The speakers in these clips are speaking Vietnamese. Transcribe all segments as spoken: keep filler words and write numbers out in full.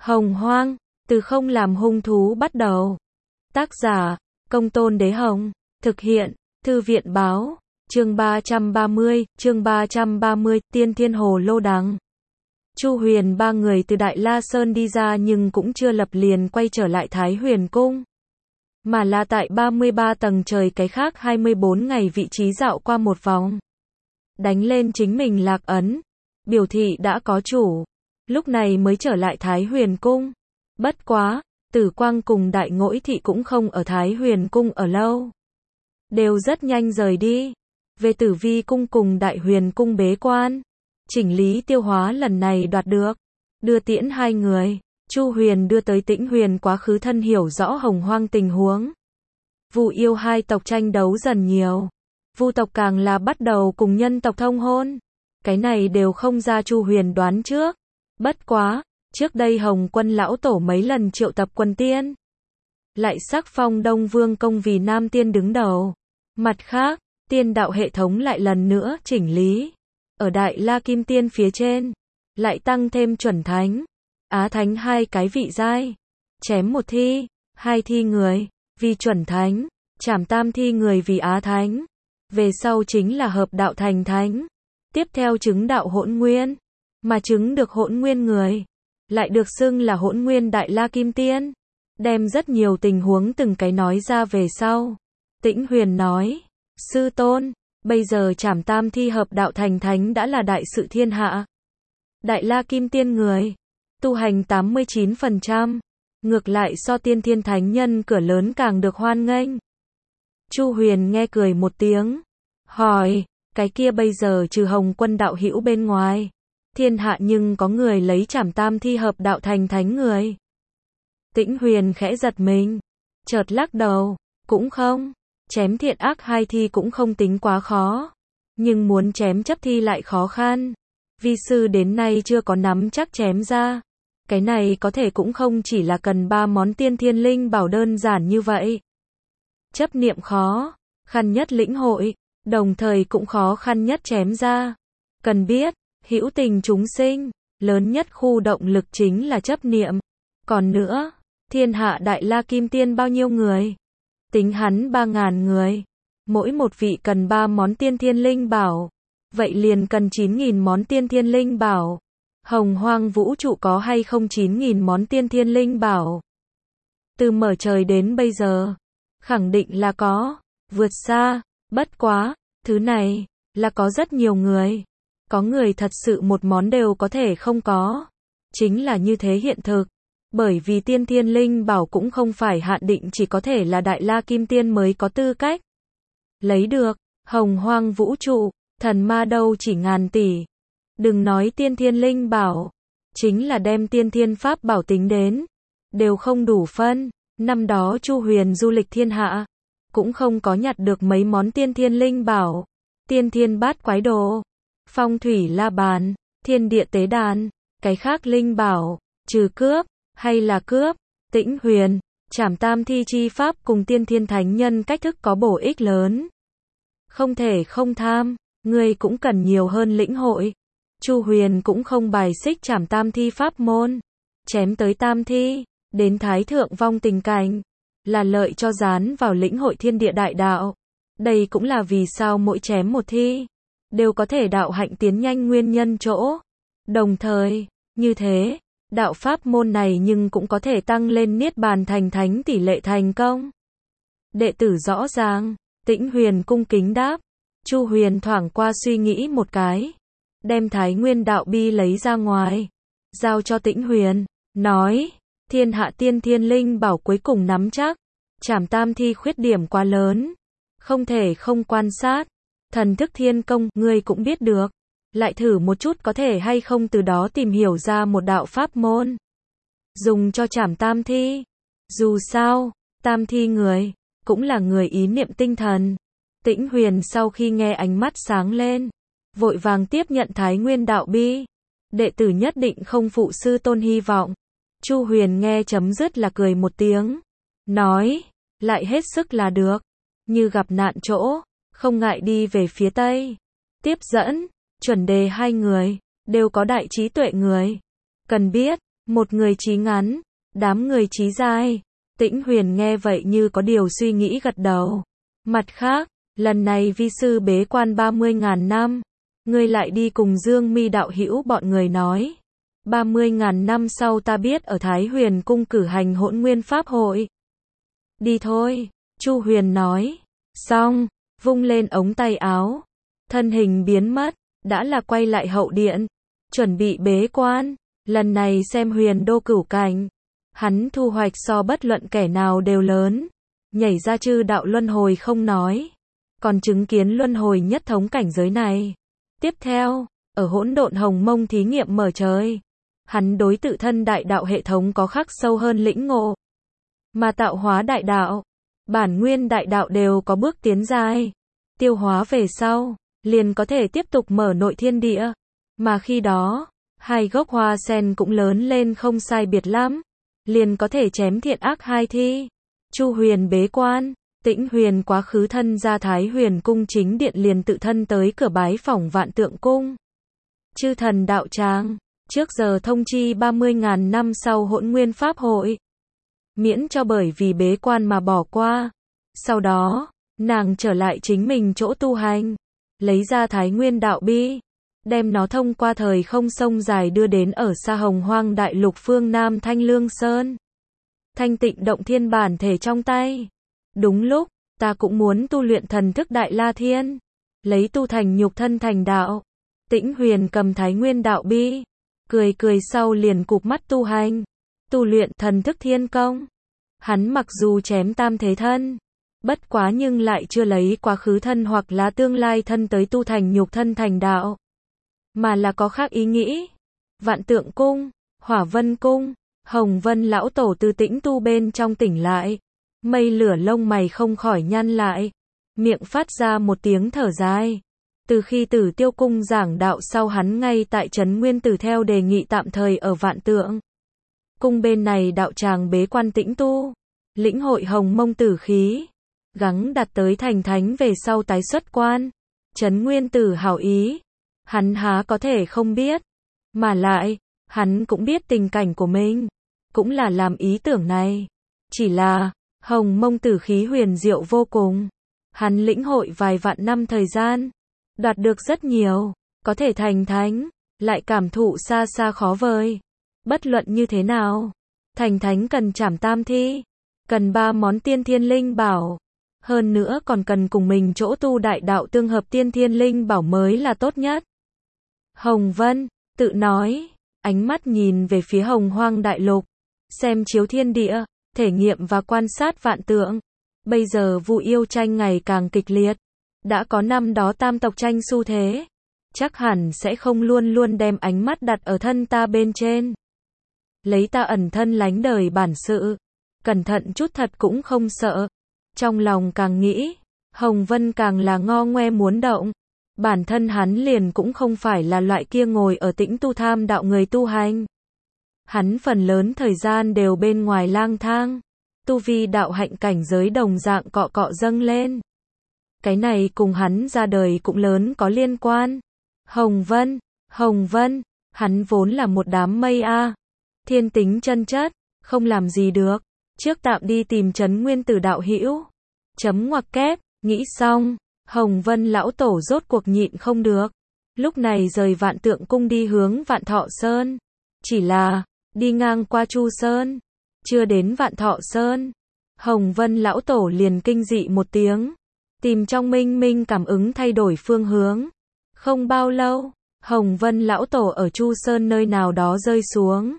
Hồng Hoang, từ không làm hung thú bắt đầu. Tác giả, Công Tôn Đế Hồng. Thực hiện, Thư viện Báo. Chương ba trăm ba mươi, chương ba trăm ba mươi, Tiên Thiên Hồ Lô Đằng. Chu Huyền ba người từ Đại La Sơn đi ra nhưng cũng chưa lập liền quay trở lại Thái Huyền Cung. Mà là tại ba mươi ba tầng trời cái khác hai mươi bốn ngày vị trí dạo qua một vòng. Đánh lên chính mình lạc ấn, biểu thị đã có chủ. Lúc này mới trở lại Thái Huyền Cung. Bất quá, Tử Quang cùng Đại Ngỗi Thị cũng không ở Thái Huyền Cung ở lâu. Đều rất nhanh rời đi. Về Tử Vi Cung cùng Đại Huyền Cung bế quan. Chỉnh lý tiêu hóa lần này đoạt được. Đưa tiễn hai người. Chu Huyền đưa tới Tĩnh Huyền quá khứ thân hiểu rõ Hồng Hoang tình huống. Vu yêu hai tộc tranh đấu dần nhiều. Vu tộc càng là bắt đầu cùng nhân tộc thông hôn. Cái này đều không ra Chu Huyền đoán trước. Bất quá, trước đây Hồng Quân lão tổ mấy lần triệu tập quân tiên. Lại sắc phong Đông Vương Công vì Nam Tiên đứng đầu. Mặt khác, tiên đạo hệ thống lại lần nữa chỉnh lý. Ở Đại La Kim Tiên phía trên, lại tăng thêm chuẩn thánh, Á Thánh hai cái vị giai. Chém một thi, hai thi người, vì chuẩn thánh, trảm tam thi người vì Á Thánh. Về sau chính là hợp đạo thành thánh. Tiếp theo chứng đạo hỗn nguyên. Mà chứng được hỗn nguyên người, lại được xưng là hỗn nguyên Đại La Kim Tiên. Đem rất nhiều tình huống từng cái nói ra về sau. Tĩnh Huyền nói, sư tôn, bây giờ trảm tam thi hợp đạo thành thánh đã là đại sự thiên hạ. Đại La Kim Tiên người, tu hành tám mươi chín phần trăm, ngược lại so tiên thiên thánh nhân cửa lớn càng được hoan nghênh. Chu Huyền nghe cười một tiếng, hỏi, cái kia bây giờ trừ Hồng Quân đạo hữu bên ngoài, thiên hạ nhưng có người lấy trảm tam thi hợp đạo thành thánh người. Tĩnh Huyền khẽ giật mình, chợt lắc đầu, cũng không, chém thiện ác hai thi cũng không tính quá khó, nhưng muốn chém chấp thi lại khó khăn. Vi sư đến nay chưa có nắm chắc chém ra. Cái này có thể cũng không chỉ là cần ba món tiên thiên linh bảo đơn giản như vậy. Chấp niệm khó khăn nhất lĩnh hội, đồng thời cũng khó khăn nhất chém ra. Cần biết, hữu tình chúng sinh, lớn nhất khu động lực chính là chấp niệm. Còn nữa, thiên hạ Đại La Kim Tiên bao nhiêu người? Tính hắn ba ngàn người. Mỗi một vị cần ba món tiên thiên linh bảo. Vậy liền cần chín nghìn món tiên thiên linh bảo. Hồng Hoang vũ trụ có hay không chín nghìn món tiên thiên linh bảo? Từ mở trời đến bây giờ, khẳng định là có, vượt xa, bất quá, thứ này, là có rất nhiều người. Có người thật sự một món đều có thể không có. Chính là như thế hiện thực. Bởi vì tiên thiên linh bảo cũng không phải hạn định chỉ có thể là Đại La Kim Tiên mới có tư cách lấy được. Hồng Hoang vũ trụ, thần ma đâu chỉ ngàn tỷ. Đừng nói tiên thiên linh bảo, chính là đem tiên thiên pháp bảo tính đến, đều không đủ phân. Năm đó Chu Huyền du lịch thiên hạ, cũng không có nhặt được mấy món tiên thiên linh bảo. Tiên thiên bát quái đồ, phong thủy la bàn, thiên địa tế đàn, cái khác linh bảo, trừ cướp, hay là cướp. Tĩnh Huyền, trảm tam thi chi pháp cùng tiên thiên thánh nhân cách thức có bổ ích lớn. Không thể không tham, ngươi cũng cần nhiều hơn lĩnh hội. Chu Huyền cũng không bài xích trảm tam thi pháp môn. Chém tới tam thi, đến thái thượng vong tình cảnh, là lợi cho dán vào lĩnh hội thiên địa đại đạo. Đây cũng là vì sao mỗi chém một thi, đều có thể đạo hạnh tiến nhanh nguyên nhân chỗ. Đồng thời, như thế, đạo pháp môn này nhưng cũng có thể tăng lên niết bàn thành thánh tỷ lệ thành công. Đệ tử rõ ràng, Tĩnh Huyền cung kính đáp. Chu Huyền thoảng qua suy nghĩ một cái, đem Thái Nguyên đạo bi lấy ra ngoài, giao cho Tĩnh Huyền, nói, thiên hạ tiên thiên linh bảo cuối cùng nắm chắc, trảm tam thi khuyết điểm quá lớn, không thể không quan sát. Thần thức thiên công, ngươi cũng biết được, lại thử một chút có thể hay không từ đó tìm hiểu ra một đạo pháp môn, dùng cho trảm tam thi. Dù sao, tam thi người, cũng là người ý niệm tinh thần. Tĩnh Huyền sau khi nghe ánh mắt sáng lên, vội vàng tiếp nhận Thái Nguyên đạo bi. Đệ tử nhất định không phụ sư tôn hy vọng. Chu Huyền nghe chấm dứt là cười một tiếng, nói, lại hết sức là được. Như gặp nạn chỗ, không ngại đi về phía Tây. Tiếp dẫn, chuẩn đề hai người, đều có đại trí tuệ người. Cần biết, một người chí ngắn, đám người chí dài. Tĩnh Huyền nghe vậy như có điều suy nghĩ gật đầu. Mặt khác, lần này vi sư bế quan ba mươi ngàn năm, ngươi lại đi cùng Dương Mi đạo hữu bọn người nói. ba mươi ngàn năm sau ta biết ở Thái Huyền cung cử hành Hỗn Nguyên Pháp hội. Đi thôi, Chu Huyền nói. Xong, vung lên ống tay áo. Thân hình biến mất, đã là quay lại hậu điện. Chuẩn bị bế quan, lần này xem huyền đô cửu cảnh. Hắn thu hoạch so bất luận kẻ nào đều lớn. Nhảy ra chư đạo luân hồi không nói. Còn chứng kiến luân hồi nhất thống cảnh giới này. Tiếp theo, ở hỗn độn hồng mông thí nghiệm mở trời. Hắn đối tự thân đại đạo hệ thống có khắc sâu hơn lĩnh ngộ. Mà tạo hóa đại đạo, bản nguyên đại đạo đều có bước tiến dài. Tiêu hóa về sau, liền có thể tiếp tục mở nội thiên địa. Mà khi đó, hai gốc hoa sen cũng lớn lên không sai biệt lắm. Liền có thể chém thiện ác hai thi. Chu Huyền bế quan, Tĩnh Huyền quá khứ thân ra Thái Huyền cung chính điện liền tự thân tới cửa bái phỏng Vạn Tượng cung. Chư thần đạo tràng, trước giờ thông chi ba mươi ngàn năm sau Hỗn Nguyên Pháp hội. Miễn cho bởi vì bế quan mà bỏ qua. Sau đó, nàng trở lại chính mình chỗ tu hành. Lấy ra Thái Nguyên đạo bi. Đem nó thông qua thời không sông dài đưa đến ở xa Hồng Hoang đại lục phương Nam Thanh Lương Sơn. Thanh tịnh động thiên bản thể trong tay. Đúng lúc, ta cũng muốn tu luyện thần thức Đại La Thiên. Lấy tu thành nhục thân thành đạo. Tĩnh Huyền cầm Thái Nguyên đạo bi. Cười cười sau liền cụp mắt tu hành. Tu luyện thần thức thiên công. Hắn mặc dù chém tam thế thân. Bất quá nhưng lại chưa lấy quá khứ thân hoặc là tương lai thân tới tu thành nhục thân thành đạo. Mà là có khác ý nghĩ. Vạn Tượng cung, Hỏa Vân cung, Hồng Vân lão tổ từ tĩnh tu bên trong tỉnh lại. Mây lửa lông mày không khỏi nhăn lại. Miệng phát ra một tiếng thở dài. Từ khi Tử Tiêu cung giảng đạo sau hắn ngay tại Trấn Nguyên Tử theo đề nghị tạm thời ở Vạn Tượng cung bên này đạo tràng bế quan tĩnh tu. Lĩnh hội hồng mông tử khí. Gắng đạt tới thành thánh về sau tái xuất quan. Trấn Nguyên Tử hảo ý. Hắn há có thể không biết. Mà lại, hắn cũng biết tình cảnh của mình. Cũng là làm ý tưởng này. Chỉ là, hồng mông tử khí huyền diệu vô cùng. Hắn lĩnh hội vài vạn năm thời gian. Đoạt được rất nhiều. Có thể thành thánh. Lại cảm thụ xa xa khó vời. Bất luận như thế nào. Thành thánh cần trảm tam thi. Cần ba món tiên thiên linh bảo. Hơn nữa còn cần cùng mình chỗ tu đại đạo tương hợp tiên thiên linh bảo mới là tốt nhất. Hồng Vân, tự nói, ánh mắt nhìn về phía Hồng Hoang đại lục, xem chiếu thiên địa, thể nghiệm và quan sát vạn tượng. Bây giờ vụ yêu tranh ngày càng kịch liệt, đã có năm đó tam tộc tranh xu thế, chắc hẳn sẽ không luôn luôn đem ánh mắt đặt ở thân ta bên trên. Lấy ta ẩn thân lánh đời bản sự, cẩn thận chút thật cũng không sợ. Trong lòng càng nghĩ, Hồng Vân càng là ngo ngoe muốn động. Bản thân hắn liền cũng không phải là loại kia ngồi ở tĩnh tu tham đạo người tu hành. Hắn phần lớn thời gian đều bên ngoài lang thang. Tu vi đạo hạnh cảnh giới đồng dạng cọ cọ dâng lên. Cái này cùng hắn ra đời cũng lớn có liên quan. Hồng Vân, Hồng Vân, hắn vốn là một đám mây a. Thiên tính chân chất, không làm gì được. Trước tạm đi tìm Trấn Nguyên Tử đạo hữu. Chấm ngoặc kép, nghĩ xong. Hồng Vân lão tổ rốt cuộc nhịn không được. Lúc này rời Vạn Tượng cung đi hướng Vạn Thọ Sơn. Chỉ là, đi ngang qua Chu Sơn. Chưa đến Vạn Thọ Sơn. Hồng Vân lão tổ liền kinh dị một tiếng. Tìm trong minh minh cảm ứng thay đổi phương hướng. Không bao lâu, Hồng Vân lão tổ ở Chu Sơn nơi nào đó rơi xuống.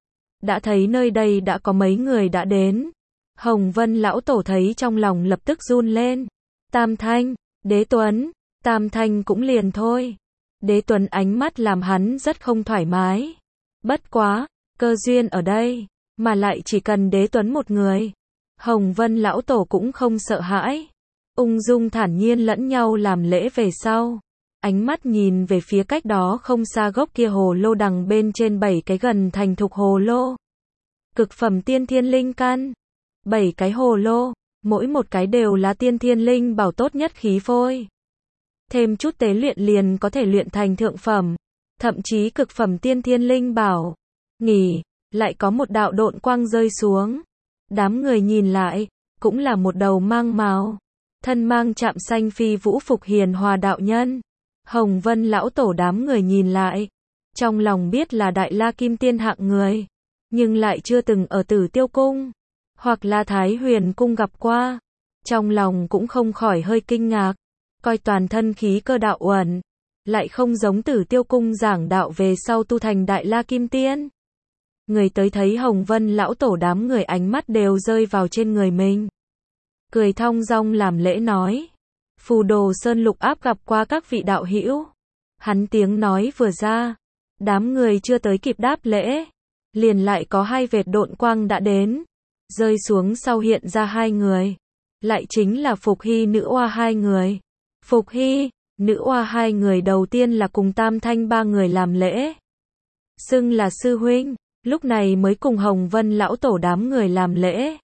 Đã thấy nơi đây đã có mấy người đã đến. Hồng Vân lão tổ thấy trong lòng lập tức run lên. Tam Thanh, Đế Tuấn, Tam Thanh cũng liền thôi. Đế Tuấn ánh mắt làm hắn rất không thoải mái. Bất quá, cơ duyên ở đây, mà lại chỉ cần Đế Tuấn một người. Hồng Vân lão tổ cũng không sợ hãi. Ung dung thản nhiên lẫn nhau làm lễ về sau. Ánh mắt nhìn về phía cách đó không xa gốc kia hồ lô đằng bên trên bảy cái gần thành thục hồ lô. Cực phẩm tiên thiên linh căn. Bảy cái hồ lô, mỗi một cái đều là tiên thiên linh bảo tốt nhất khí phôi. Thêm chút tế luyện liền có thể luyện thành thượng phẩm, thậm chí cực phẩm tiên thiên linh bảo. Nghỉ, lại có một đạo độn quang rơi xuống. Đám người nhìn lại, cũng là một đầu mang mào, thân mang trạm xanh phi vũ phục hiền hòa đạo nhân. Hồng Vân lão tổ đám người nhìn lại, trong lòng biết là Đại La Kim Tiên hạng người, nhưng lại chưa từng ở Tử Tiêu Cung, hoặc là Thái Huyền Cung gặp qua. Trong lòng cũng không khỏi hơi kinh ngạc, coi toàn thân khí cơ đạo uẩn, lại không giống Tử Tiêu Cung giảng đạo về sau tu thành Đại La Kim Tiên. Người tới thấy Hồng Vân lão tổ đám người ánh mắt đều rơi vào trên người mình. Cười thong dong làm lễ nói, Phù Đồ Sơn Lục Áp gặp qua các vị đạo hữu. Hắn tiếng nói vừa ra, đám người chưa tới kịp đáp lễ, liền lại có hai vệt độn quang đã đến, rơi xuống sau hiện ra hai người, lại chính là Phục Hy nữ oa hai người. Phục Hy, nữ oa hai người đầu tiên là cùng Tam Thanh ba người làm lễ, xưng là sư huynh, lúc này mới cùng Hồng Vân lão tổ đám người làm lễ.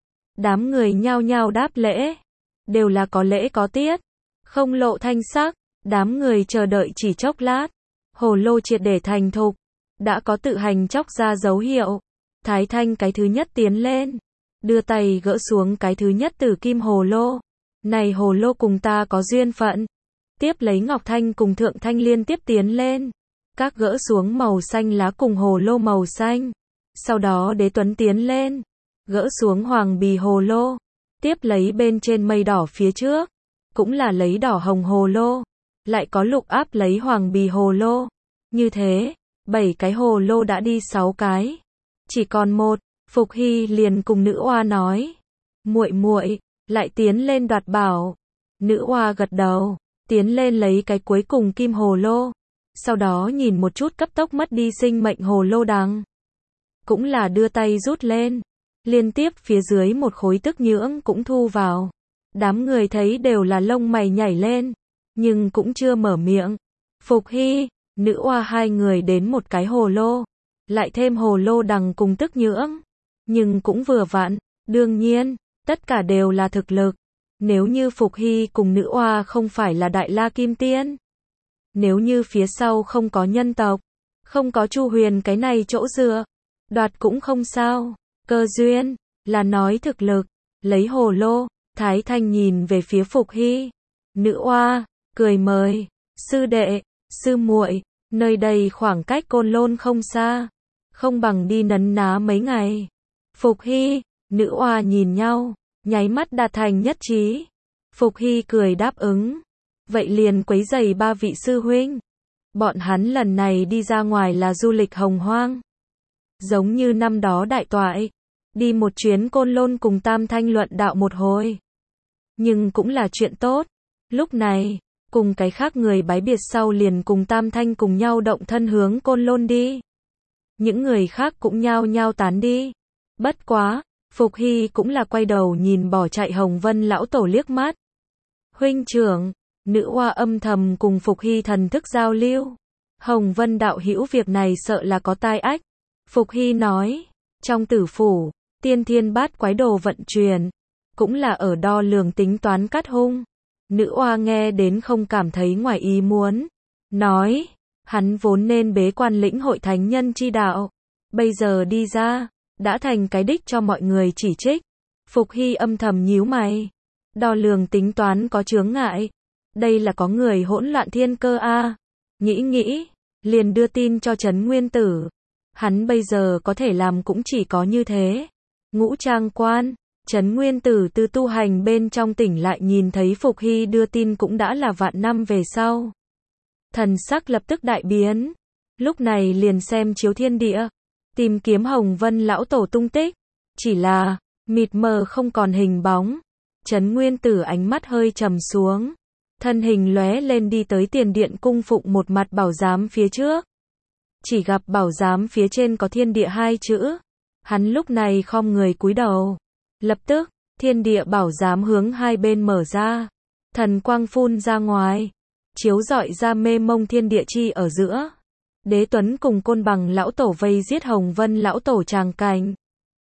Đám người nhao nhao đáp lễ, đều là có lễ có tiết, không lộ thanh sắc. Đám người chờ đợi chỉ chốc lát, hồ lô triệt để thành thục, đã có tự hành chóc ra dấu hiệu. Thái Thanh cái thứ nhất tiến lên, đưa tay gỡ xuống cái thứ nhất tử kim hồ lô. Này hồ lô cùng ta có duyên phận. Tiếp lấy Ngọc Thanh cùng Thượng Thanh liên tiếp tiến lên, các gỡ xuống màu xanh lá cùng hồ lô màu xanh. Sau đó Đế Tuấn tiến lên, gỡ xuống hoàng bì hồ lô, tiếp lấy bên trên mây đỏ phía trước, cũng là lấy đỏ hồng hồ lô, lại có Lục Áp lấy hoàng bì hồ lô. Như thế, bảy cái hồ lô đã đi sáu cái, chỉ còn một. Phục Hy liền cùng nữ oa nói, muội muội lại tiến lên đoạt bảo. Nữ oa gật đầu, tiến lên lấy cái cuối cùng kim hồ lô, sau đó nhìn một chút cấp tốc mất đi sinh mệnh hồ lô đằng, cũng là đưa tay rút lên, liên tiếp phía dưới một khối tức nhưỡng cũng thu vào. Đám người thấy đều là lông mày nhảy lên, nhưng cũng chưa mở miệng. Phục Hy, nữ oa hai người đến một cái hồ lô, lại thêm hồ lô đằng cùng tức nhưỡng, nhưng cũng vừa vặn. Đương nhiên, tất cả đều là thực lực. Nếu như Phục Hy cùng nữ oa không phải là Đại La Kim Tiên, nếu như phía sau không có nhân tộc, không có Chu Huyền cái này chỗ dựa, đoạt cũng không sao. Cơ duyên, là nói thực lực. Lấy hồ lô, Thái Thanh nhìn về phía Phục Hy. Nữ oa, cười mời, sư đệ, sư muội, nơi đây khoảng cách Côn Lôn không xa, không bằng đi nấn ná mấy ngày. Phục Hy, nữ oa nhìn nhau, nháy mắt đạt thành nhất trí. Phục Hy cười đáp ứng, vậy liền quấy giày ba vị sư huynh. Bọn hắn lần này đi ra ngoài là du lịch hồng hoang, giống như năm đó đại toại, đi một chuyến Côn Lôn cùng Tam Thanh luận đạo một hồi, nhưng cũng là chuyện tốt. Lúc này, cùng cái khác người bái biệt sau liền cùng Tam Thanh cùng nhau động thân hướng Côn Lôn đi. Những người khác cũng nhao nhao tán đi. Bất quá, Phục Hy cũng là quay đầu nhìn bỏ chạy Hồng Vân lão tổ liếc mắt. Huynh trưởng, nữ oa âm thầm cùng Phục Hy thần thức giao lưu. Hồng Vân đạo hữu việc này sợ là có tai ách. Phục Hy nói, trong tử phủ, tiên thiên bát quái đồ vận chuyển, cũng là ở đo lường tính toán cắt hung. Nữ oa nghe đến không cảm thấy ngoài ý muốn, nói, hắn vốn nên bế quan lĩnh hội thánh nhân chi đạo, bây giờ đi ra, đã thành cái đích cho mọi người chỉ trích. Phục Hy âm thầm nhíu mày, đo lường tính toán có chướng ngại, đây là có người hỗn loạn thiên cơ a. Nghĩ nghĩ, liền đưa tin cho Trấn Nguyên Tử, hắn bây giờ có thể làm cũng chỉ có như thế. Ngũ Trang Quan, Trấn Nguyên Tử từ tu hành bên trong tỉnh lại nhìn thấy Phục Hy đưa tin cũng đã là vạn năm về sau. Thần sắc lập tức đại biến, lúc này liền xem chiếu thiên địa, tìm kiếm Hồng Vân lão tổ tung tích, chỉ là mịt mờ không còn hình bóng. Trấn Nguyên Tử ánh mắt hơi trầm xuống, thân hình lóe lên đi tới tiền điện cung phụng một mặt bảo giám phía trước. Chỉ gặp bảo giám phía trên có thiên địa hai chữ, hắn lúc này khom người cúi đầu. Lập tức, thiên địa bảo giám hướng hai bên mở ra, thần quang phun ra ngoài, chiếu rọi ra mê mông thiên địa chi ở giữa. Đế Tuấn cùng Côn Bằng lão tổ vây giết Hồng Vân lão tổ tràng cảnh.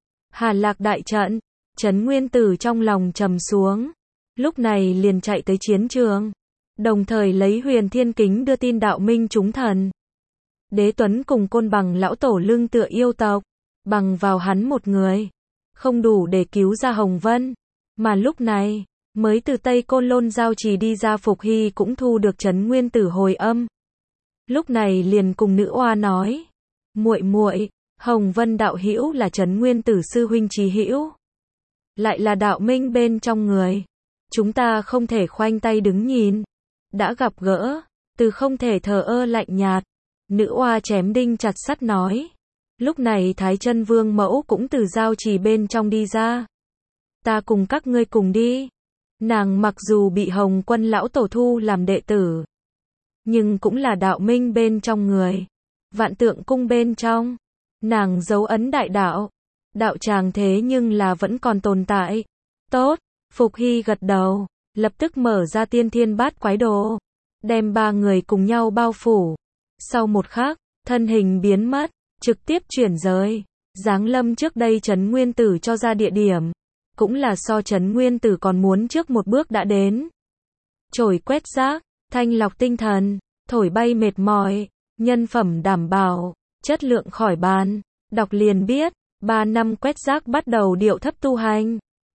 Hà Lạc đại trận, Trấn Nguyên Tử trong lòng trầm xuống, lúc này liền chạy tới chiến trường, đồng thời lấy Huyền Thiên Kính đưa tin đạo minh chúng thần. Đế Tuấn cùng Côn Bằng lão tổ lưng tựa yêu tộc, bằng vào hắn một người, không đủ để cứu ra Hồng Vân. Mà lúc này, mới từ Tây Côn Lôn giao trì đi ra Phục Hy cũng thu được Trấn Nguyên Tử hồi âm. Lúc này liền cùng nữ oa nói, muội muội, Hồng Vân đạo hữu là Trấn Nguyên Tử sư huynh chí hữu, lại là đạo minh bên trong người, chúng ta không thể khoanh tay đứng nhìn, đã gặp gỡ, từ không thể thờ ơ lạnh nhạt. Nữ oa chém đinh chặt sắt nói. Lúc này Thái Chân Vương mẫu cũng từ giao trì bên trong đi ra. Ta cùng các ngươi cùng đi. Nàng mặc dù bị Hồng Quân lão tổ thu làm đệ tử, nhưng cũng là đạo minh bên trong người, Vạn Tượng cung bên trong, nàng dấu ấn đại đạo, đạo tràng thế nhưng là vẫn còn tồn tại. Tốt, Phục Hy gật đầu, lập tức mở ra Tiên Thiên Bát Quái Đồ, đem ba người cùng nhau bao phủ. Sau một khắc, thân hình biến mất, trực tiếp chuyển giới, giáng lâm trước đây Trấn Nguyên Tử cho ra địa điểm, cũng là so Trấn Nguyên Tử còn muốn trước một bước đã đến. Chổi quét rác, thanh lọc tinh thần, thổi bay mệt mỏi, nhân phẩm đảm bảo, chất lượng khỏi bàn. Đọc liền biết, ba năm quét rác bắt đầu điệu thấp tu hành.